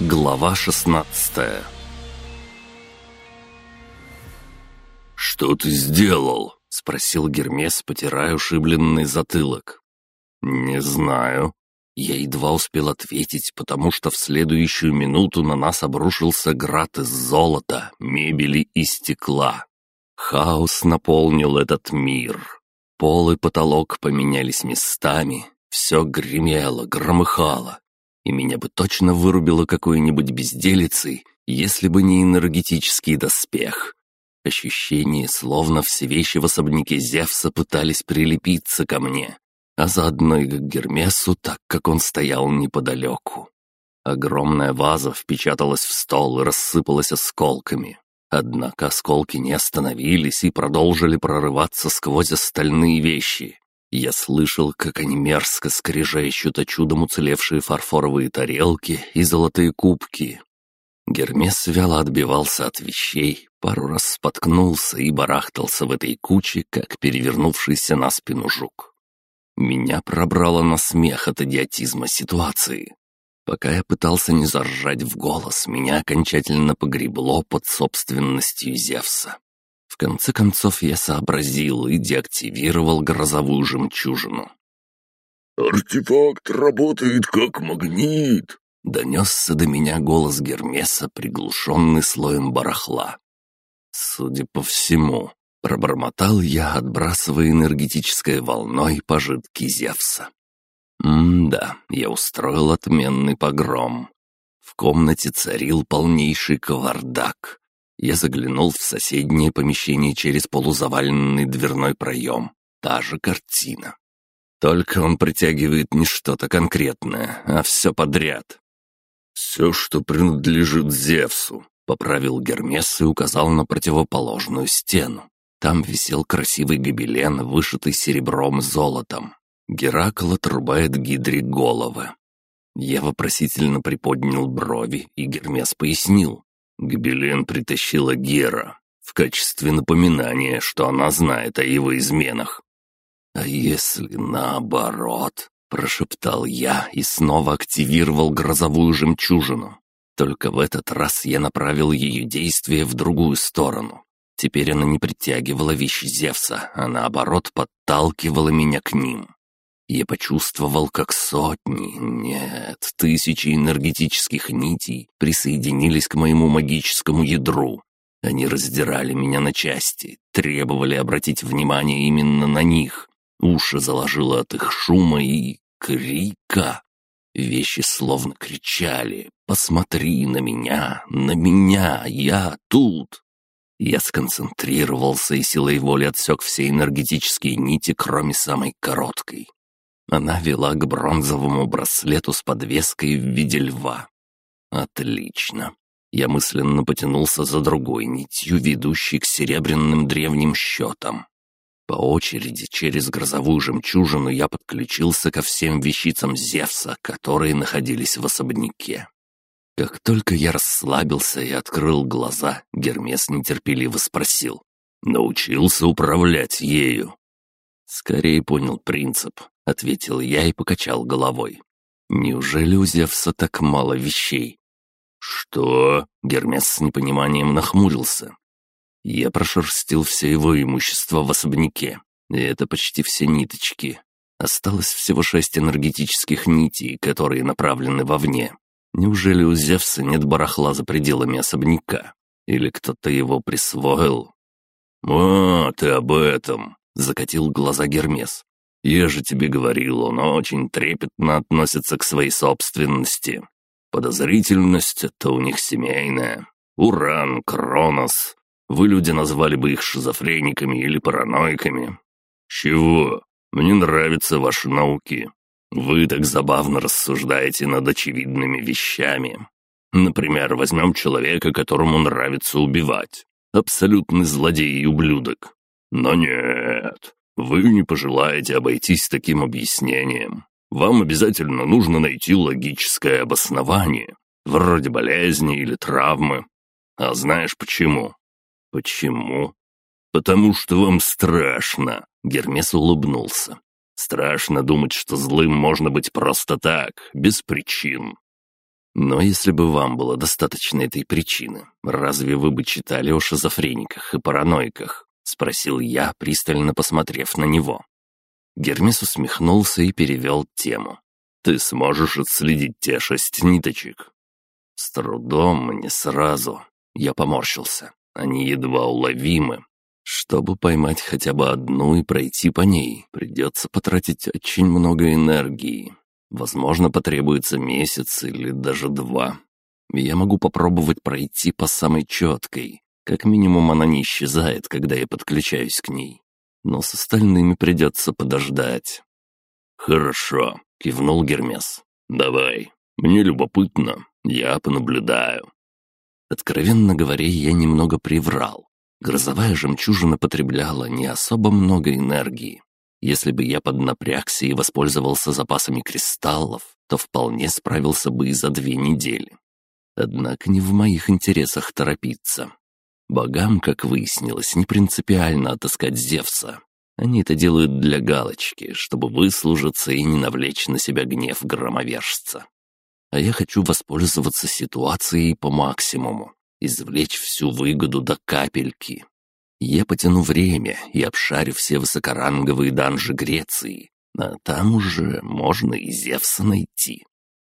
Глава 16. «Что ты сделал?» — спросил Гермес, потирая ушибленный затылок. «Не знаю». Я едва успел ответить, потому что в следующую минуту на нас обрушился град из золота, мебели и стекла. Хаос наполнил этот мир. Пол и потолок поменялись местами, все гремело, громыхало. И меня бы точно вырубило какой-нибудь безделицей, если бы не энергетический доспех. Ощущение, словно все вещи в особняке Зевса пытались прилепиться ко мне, а заодно и к Гермесу, так как он стоял неподалеку. Огромная ваза впечаталась в стол и рассыпалась осколками. Однако осколки не остановились и продолжили прорываться сквозь остальные вещи. Я слышал, как они мерзко скрежещут о чудом уцелевшие фарфоровые тарелки и золотые кубки. Гермес вяло отбивался от вещей, пару раз споткнулся и барахтался в этой куче, как перевернувшийся на спину жук. Меня пробрало на смех от идиотизма ситуации. Пока я пытался не заржать в голос, меня окончательно погребло под собственностью Зевса. В конце концов я сообразил и деактивировал грозовую жемчужину. «Артефакт работает как магнит!» — донесся до меня голос Гермеса, приглушенный слоем барахла. «Судя по всему», — пробормотал я, отбрасывая энергетической волной пожитки Зевса. Да, я устроил отменный погром. В комнате царил полнейший кавардак. Я заглянул в соседнее помещение через полузаваленный дверной проем. Та же картина. Только он притягивает не что-то конкретное, а все подряд. «Все, что принадлежит Зевсу», — поправил Гермес и указал на противоположную стену. Там висел красивый гобелен, вышитый серебром и золотом. Геракл отрубает Гидре головы. Я вопросительно приподнял брови, и Гермес пояснил. Гобелен притащила Гера в качестве напоминания, что она знает о его изменах. «А если наоборот?» — прошептал я и снова активировал грозовую жемчужину. Только в этот раз я направил ее действие в другую сторону. Теперь она не притягивала вещи Зевса, а наоборот подталкивала меня к ним. Я почувствовал, как сотни, нет, тысячи энергетических нитей присоединились к моему магическому ядру. Они раздирали меня на части, требовали обратить внимание именно на них. Уши заложило от их шума и крика. Вещи словно кричали: «Посмотри на меня, я тут!» Я сконцентрировался и силой воли отсек все энергетические нити, кроме самой короткой. Она вела к бронзовому браслету с подвеской в виде льва. Отлично. Я мысленно потянулся за другой нитью, ведущей к серебряным древним счетам. По очереди через грозовую жемчужину я подключился ко всем вещицам Зевса, которые находились в особняке. Как только я расслабился и открыл глаза, Гермес нетерпеливо спросил: «Научился управлять ею?» «Скорее понял принцип», — ответил я и покачал головой. «Неужели у Зевса так мало вещей?» «Что?» — Гермес с непониманием нахмурился. Я прошерстил все его имущество в особняке, и это почти все ниточки. Осталось всего 6 энергетических нитей, которые направлены вовне. Неужели у Зевса нет барахла за пределами особняка? Или кто-то его присвоил?» «А, ты об этом!» — закатил глаза Гермес. «Я же тебе говорил, он очень трепетно относится к своей собственности. Подозрительность — это у них семейная. Уран, Кронос. Вы, люди, назвали бы их шизофрениками или параноиками. Чего? Мне нравятся ваши науки. Вы так забавно рассуждаете над очевидными вещами. Например, возьмем человека, которому нравится убивать. Абсолютный злодей и ублюдок. Но нет, вы не пожелаете обойтись таким объяснением. Вам обязательно нужно найти логическое обоснование, вроде болезни или травмы. А знаешь почему?» «Почему?» «Потому что вам страшно», — Гермес улыбнулся. «Страшно думать, что злым можно быть просто так, без причин. Но если бы вам было достаточно этой причины, разве вы бы читали о шизофрениках и параноиках?» — спросил я, пристально посмотрев на него. Гермес усмехнулся и перевел тему. «Ты сможешь отследить те 6 ниточек?» «С трудом, не сразу». Я поморщился. «Они едва уловимы. Чтобы поймать хотя бы одну и пройти по ней, придется потратить очень много энергии. Возможно, потребуется месяц или даже 2. Я могу попробовать пройти по самой четкой. Как минимум она не исчезает, когда я подключаюсь к ней. Но с остальными придется подождать». «Хорошо», — кивнул Гермес. «Давай. Мне любопытно. Я понаблюдаю». Откровенно говоря, я немного приврал. Грозовая жемчужина потребляла не особо много энергии. Если бы я поднапрягся и воспользовался запасами кристаллов, то вполне справился бы и за 2 недели. Однако не в моих интересах торопиться. Богам, как выяснилось, не принципиально отыскать Зевса. Они это делают для галочки, чтобы выслужиться и не навлечь на себя гнев громовержца. А я хочу воспользоваться ситуацией по максимуму, извлечь всю выгоду до капельки. Я потяну время и обшарю все высокоранговые данжи Греции, а там уже можно и Зевса найти.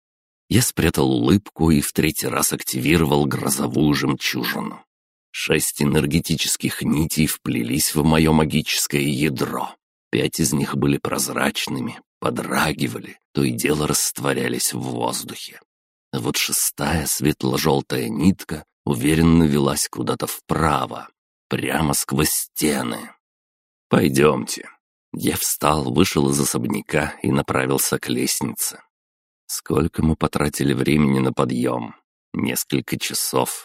Я спрятал улыбку и в 3-й раз активировал грозовую жемчужину. 6 энергетических нитей вплелись в мое магическое ядро. 5 из них были прозрачными, подрагивали, то и дело растворялись в воздухе. А вот 6-я светло-желтая нитка уверенно велась куда-то вправо, прямо сквозь стены. «Пойдемте». Я встал, вышел из особняка и направился к лестнице. Сколько мы потратили времени на подъем? Несколько часов.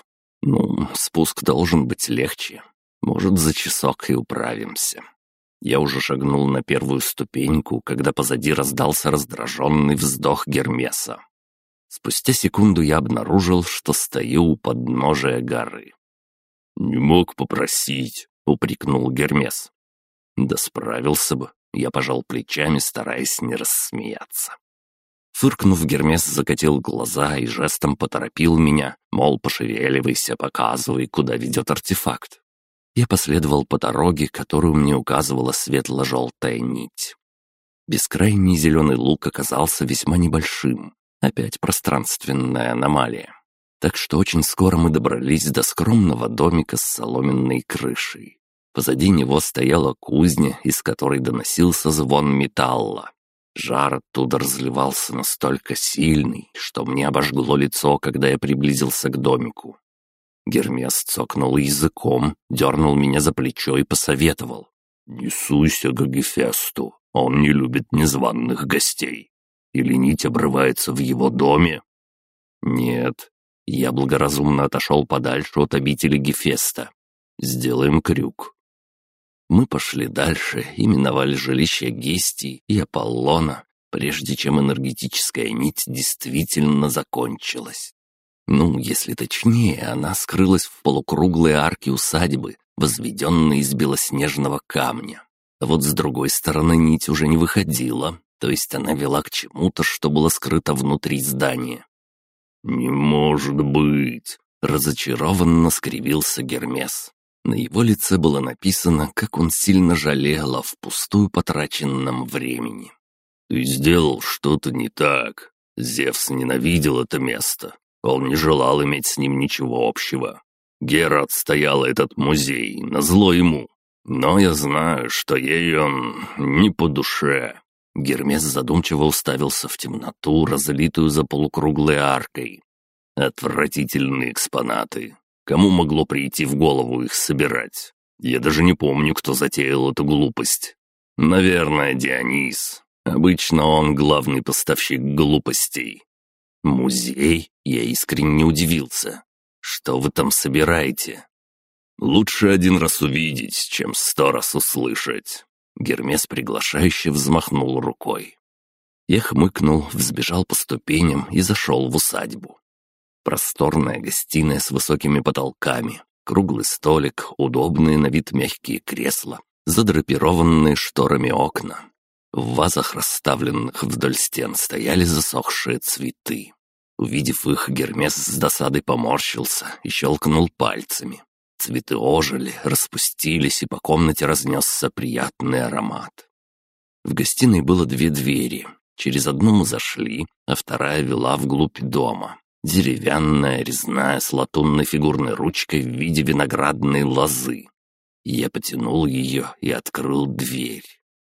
Спуск должен быть легче. Может, за часок и управимся. Я уже шагнул на 1-ю ступеньку, когда позади раздался раздраженный вздох Гермеса. Спустя секунду я обнаружил, что стою у подножия горы. «Не мог попросить», — упрекнул Гермес. Да справился бы. Я пожал плечами, стараясь не рассмеяться. Фыркнув, Гермес закатил глаза и жестом поторопил меня, мол, пошевеливайся, показывай, куда ведет артефакт. Я последовал по дороге, которую мне указывала светло-желтая нить. Бескрайний зеленый луг оказался весьма небольшим, опять пространственная аномалия. Так что очень скоро мы добрались до скромного домика с соломенной крышей. Позади него стояла кузня, из которой доносился звон металла. Жар оттуда разливался настолько сильный, что мне обожгло лицо, когда я приблизился к домику. Гермес цокнул языком, дернул меня за плечо и посоветовал. «Не суйся к Гефесту, он не любит незваных гостей. Или нить обрывается в его доме?» «Нет». Я благоразумно отошел подальше от обители Гефеста. «Сделаем крюк». Мы пошли дальше и миновали жилища Гестии и Аполлона, прежде чем энергетическая нить действительно закончилась. Если точнее, она скрылась в полукруглой арке усадьбы, возведенной из белоснежного камня. А вот с другой стороны нить уже не выходила, то есть она вела к чему-то, что было скрыто внутри здания. «Не может быть!» — разочарованно скривился Гермес. На его лице было написано, как он сильно жалел о впустую потраченном времени. «Ты сделал что-то не так. Зевс ненавидел это место. Он не желал иметь с ним ничего общего. Гера отстояла этот музей, назло ему. Но я знаю, что ей он не по душе». Гермес задумчиво уставился в темноту, разлитую за полукруглой аркой. «Отвратительные экспонаты. Кому могло прийти в голову их собирать? Я даже не помню, кто затеял эту глупость. Наверное, Дионис. Обычно он главный поставщик глупостей». «Музей?» — я искренне удивился. «Что вы там собираете?» «Лучше 1 раз увидеть, чем 100 раз услышать». Гермес приглашающе взмахнул рукой. Я хмыкнул, взбежал по ступеням и зашел в усадьбу. Просторная гостиная с высокими потолками, круглый столик, удобные на вид мягкие кресла, задрапированные шторами окна. В вазах, расставленных вдоль стен, стояли засохшие цветы. Увидев их, Гермес с досадой поморщился и щелкнул пальцами. Цветы ожили, распустились, и по комнате разнесся приятный аромат. В гостиной было 2 двери. Через одну мы зашли, а вторая вела вглубь дома. Деревянная, резная, с латунной фигурной ручкой в виде виноградной лозы. Я потянул ее и открыл дверь.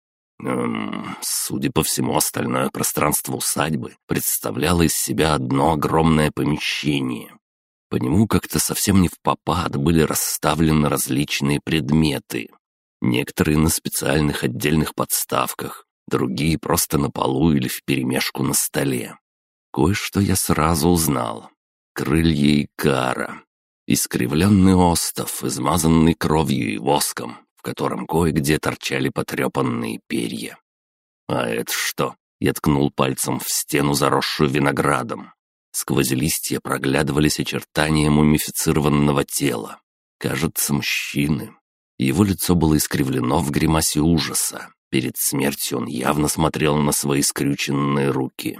Судя по всему, остальное пространство усадьбы представляло из себя одно огромное помещение. По нему как-то совсем не впопад были расставлены различные предметы. Некоторые на специальных отдельных подставках, другие просто на полу или вперемешку на столе. Кое-что я сразу узнал. Крылья Икара. Искривленный остов, измазанный кровью и воском, в котором кое-где торчали потрепанные перья. «А это что?» — я ткнул пальцем в стену, заросшую виноградом. Сквозь листья проглядывались очертания мумифицированного тела. Кажется, мужчины. Его лицо было искривлено в гримасе ужаса. Перед смертью он явно смотрел на свои скрюченные руки.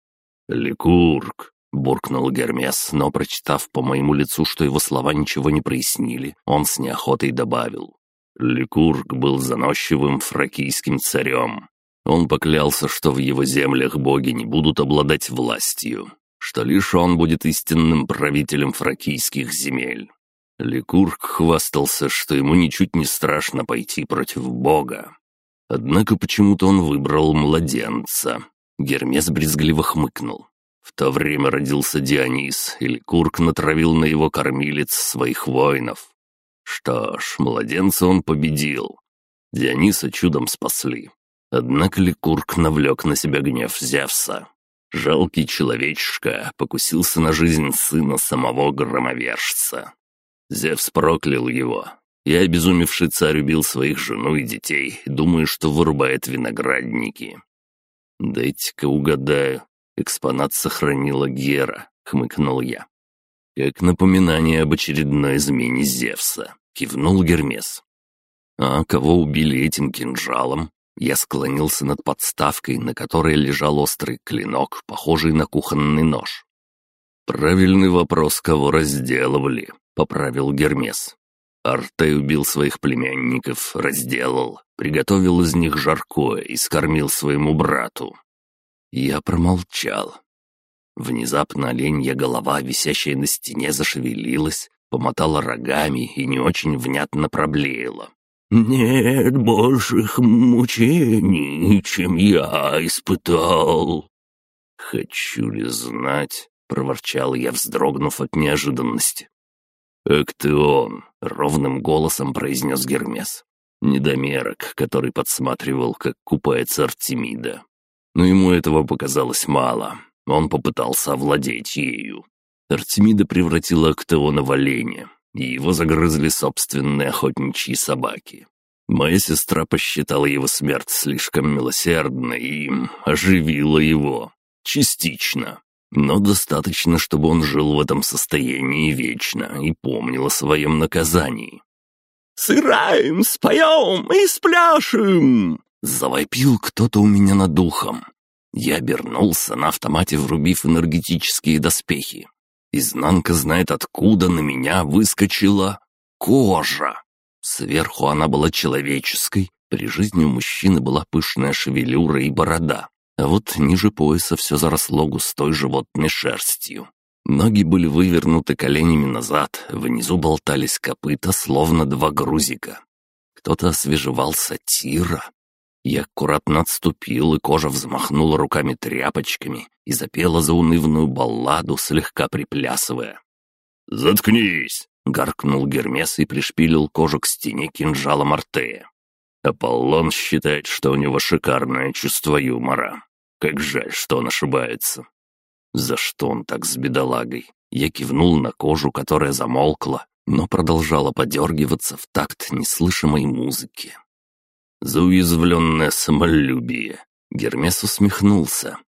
«Ликург!» — буркнул Гермес, но, прочитав по моему лицу, что его слова ничего не прояснили, он с неохотой добавил. Ликург был заносчивым фракийским царем. Он поклялся, что в его землях боги не будут обладать властью, что лишь он будет истинным правителем фракийских земель. Ликург хвастался, что ему ничуть не страшно пойти против бога. Однако почему-то он выбрал младенца. Гермес брезгливо хмыкнул. В то время родился Дионис, и Ликург натравил на его кормилец своих воинов. Что ж, младенца он победил. Диониса чудом спасли. Однако Ликург навлек на себя гнев Зевса. Жалкий человечишка покусился на жизнь сына самого громовержца. Зевс проклял его, и обезумевший царь убил своих жену и детей, думая, что вырубает виноградники. «Дайте-ка угадаю, экспонат сохранила Гера», — хмыкнул я. «Как напоминание об очередной измене Зевса», — кивнул Гермес. «А кого убили этим кинжалом?» Я склонился над подставкой, на которой лежал острый клинок, похожий на кухонный нож. «Правильный вопрос, кого разделывали», — поправил Гермес. Артей убил своих племянников, разделал, приготовил из них жаркое и скормил своему брату. Я промолчал. Внезапно оленья голова, висящая на стене, зашевелилась, помотала рогами и не очень внятно проблеяла. «Нет больших мучений, чем я испытал». «Хочу ли знать?» — проворчал я, вздрогнув от неожиданности. «Актеон», — ровным голосом произнес Гермес. Недомерок, который подсматривал, как купается Артемида. Но ему этого показалось мало. Он попытался овладеть ею. Артемида превратила Актеона в оленя, и его загрызли собственные охотничьи собаки. Моя сестра посчитала его смерть слишком милосердной и оживила его. Частично. Но достаточно, чтобы он жил в этом состоянии вечно и помнил о своем наказании. «Сыграем, споем и спляшем!» — завопил кто-то у меня над духом. Я обернулся, на автомате врубив энергетические доспехи. Изнанка знает откуда на меня выскочила кожа. Сверху она была человеческой, при жизни у мужчины была пышная шевелюра и борода, а вот ниже пояса все заросло густой животной шерстью. Ноги были вывернуты коленями назад, внизу болтались копыта, словно 2 грузика. Кто-то освежевал сатира. Я аккуратно отступил, и кожа взмахнула руками-тряпочками и запела заунывную балладу, слегка приплясывая. «Заткнись!» — гаркнул Гермес и пришпилил кожу к стене кинжалом Артея. «Аполлон считает, что у него шикарное чувство юмора. Как жаль, что он ошибается». «За что он так с бедолагой?» Я кивнул на кожу, которая замолкла, но продолжала подергиваться в такт неслышимой музыки. «За уязвленное самолюбие», — Гермес усмехнулся.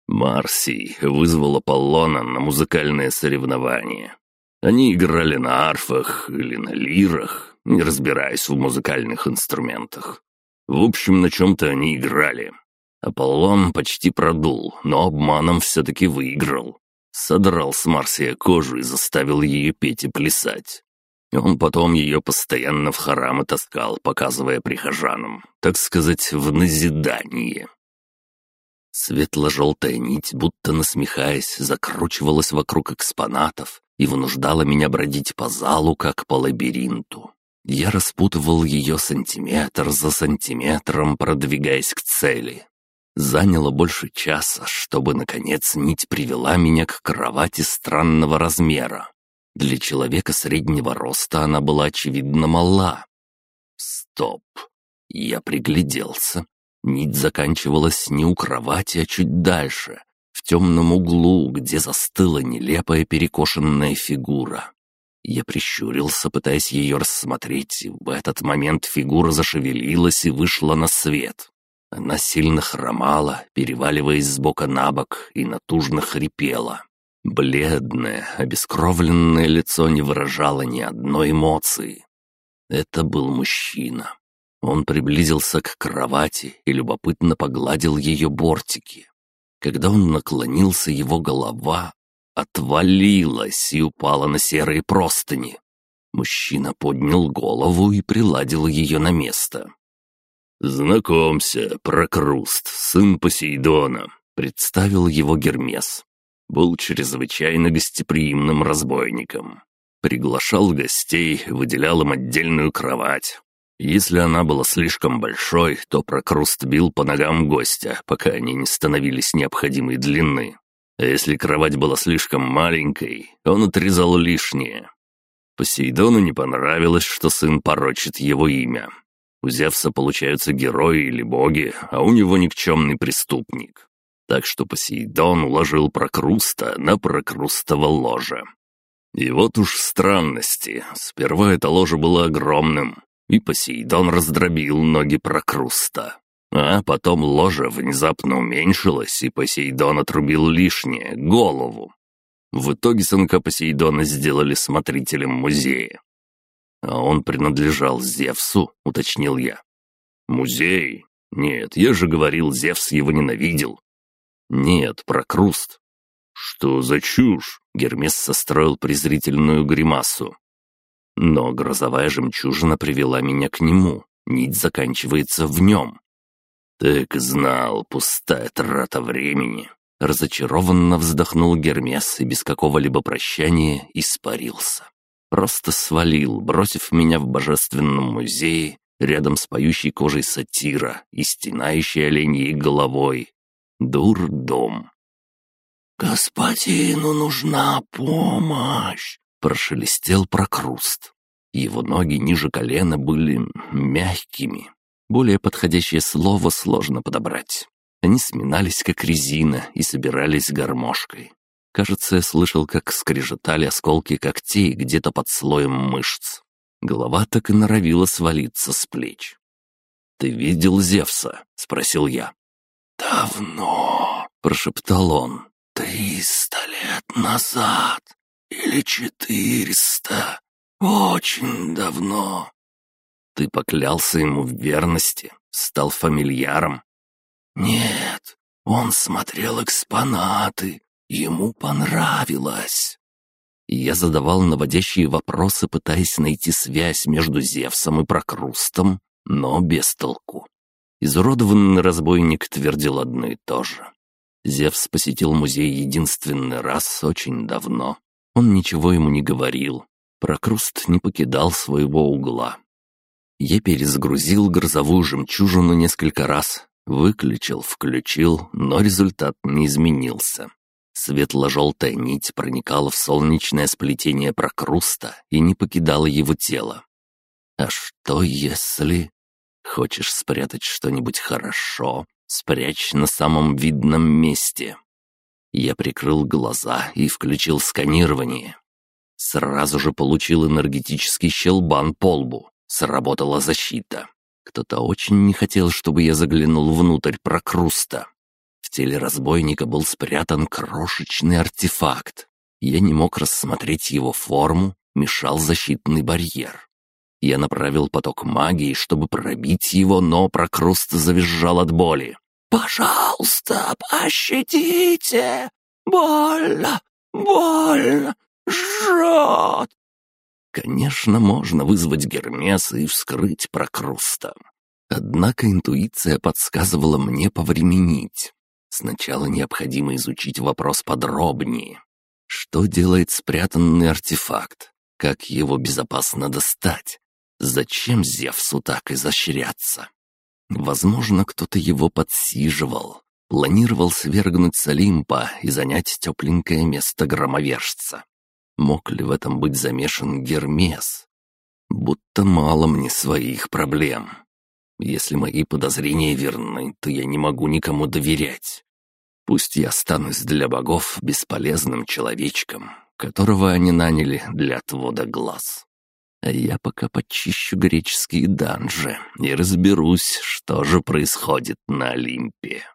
«Марсий вызвал Аполлона на музыкальное соревнование. Они играли на арфах или на лирах, не разбираясь в музыкальных инструментах. В общем, на чем-то они играли. Аполлон почти продул, но обманом все-таки выиграл. Содрал с Марсия кожу и заставил ее петь и плясать. Он потом ее постоянно в храмы таскал, показывая прихожанам, так сказать, в назидание. Светло-желтая нить, будто насмехаясь, закручивалась вокруг экспонатов и вынуждала меня бродить по залу, как по лабиринту. Я распутывал ее сантиметр за сантиметром, продвигаясь к цели. Заняло больше часа, чтобы, наконец, нить привела меня к кровати странного размера. Для человека среднего роста она была, очевидно, мала. Стоп. Я пригляделся. Нить заканчивалась не у кровати, а чуть дальше, в темном углу, где застыла нелепая перекошенная фигура. Я прищурился, пытаясь ее рассмотреть, и в этот момент фигура зашевелилась и вышла на свет. Она сильно хромала, переваливаясь с бока на бок, и натужно хрипела. Бледное, обескровленное лицо не выражало ни одной эмоции. Это был мужчина. Он приблизился к кровати и любопытно погладил ее бортики. Когда он наклонился, его голова отвалилась и упала на серые простыни. Мужчина поднял голову и приладил ее на место. «Знакомься, Прокруст, сын Посейдона», — представил его Гермес. Был чрезвычайно гостеприимным разбойником. Приглашал гостей, выделял им отдельную кровать. Если она была слишком большой, то Прокруст бил по ногам гостя, пока они не становились необходимой длины. А если кровать была слишком маленькой, он отрезал лишнее. Посейдону не понравилось, что сын порочит его имя. У Зевса получаются герои или боги, а у него никчемный преступник. Так что Посейдон уложил Прокруста на Прокрустово ложе. И вот уж странности. Сперва это ложе было огромным, и Посейдон раздробил ноги Прокруста. А потом ложе внезапно уменьшилось, и Посейдон отрубил лишнее — голову. В итоге сынка Посейдона сделали смотрителем музея. «А он принадлежал Зевсу», — уточнил я. «Музей? Нет, я же говорил, Зевс его ненавидел». «Нет, Прокруст». «Что за чушь?» — Гермес состроил презрительную гримасу. Но грозовая жемчужина привела меня к нему. Нить заканчивается в нем. «Так знал, пустая трата времени». Разочарованно вздохнул Гермес и без какого-либо прощания испарился. Просто свалил, бросив меня в божественном музее рядом с поющей кожей сатира и стенающей оленьей головой. Дурдом. «Господину нужна помощь!» — прошелестел Прокруст. Его ноги ниже колена были мягкими. Более подходящее слово сложно подобрать. Они сминались, как резина, и собирались гармошкой. Кажется, я слышал, как скрежетали осколки когтей где-то под слоем мышц. Голова так и норовила свалиться с плеч. «Ты видел Зевса?» — спросил я. «Давно», — прошептал он. 300 лет назад. Или 400. Очень давно». «Ты поклялся ему в верности? Стал фамильяром?» «Нет, он смотрел экспонаты. Ему понравилось». Я задавал наводящие вопросы, пытаясь найти связь между Зевсом и Прокрустом, но без толку. Изуродованный разбойник твердил одно и то же. Зевс посетил музей единственный раз очень давно. Он ничего ему не говорил. Прокруст не покидал своего угла. Я перезагрузил грозовую жемчужину несколько раз, выключил, включил, но результат не изменился. Светло-желтая нить проникала в солнечное сплетение Прокруста и не покидала его тело. А что если... Хочешь спрятать что-нибудь хорошо? Спрячь на самом видном месте. Я прикрыл глаза и включил сканирование. Сразу же получил энергетический щелбан по лбу. Сработала защита. Кто-то очень не хотел, чтобы я заглянул внутрь Прокруста. В теле разбойника был спрятан крошечный артефакт. Я не мог рассмотреть его форму, мешал защитный барьер. Я направил поток магии, чтобы пробить его, но Прокруст завизжал от боли. «Пожалуйста, пощадите! Больно! больно, жжет!» Конечно, можно вызвать Гермеса и вскрыть Прокруста. Однако интуиция подсказывала мне повременить. Сначала необходимо изучить вопрос подробнее. Что делает спрятанный артефакт? Как его безопасно достать? Зачем Зевсу так изощряться? Возможно, кто-то его подсиживал, планировал свергнуть с Олимпа и занять тепленькое место громовержца. Мог ли в этом быть замешан Гермес? Будто мало мне своих проблем. Если мои подозрения верны, то я не могу никому доверять. Пусть я останусь для богов бесполезным человечком, которого они наняли для отвода глаз. А я пока почищу греческие данжи и разберусь, что же происходит на Олимпе.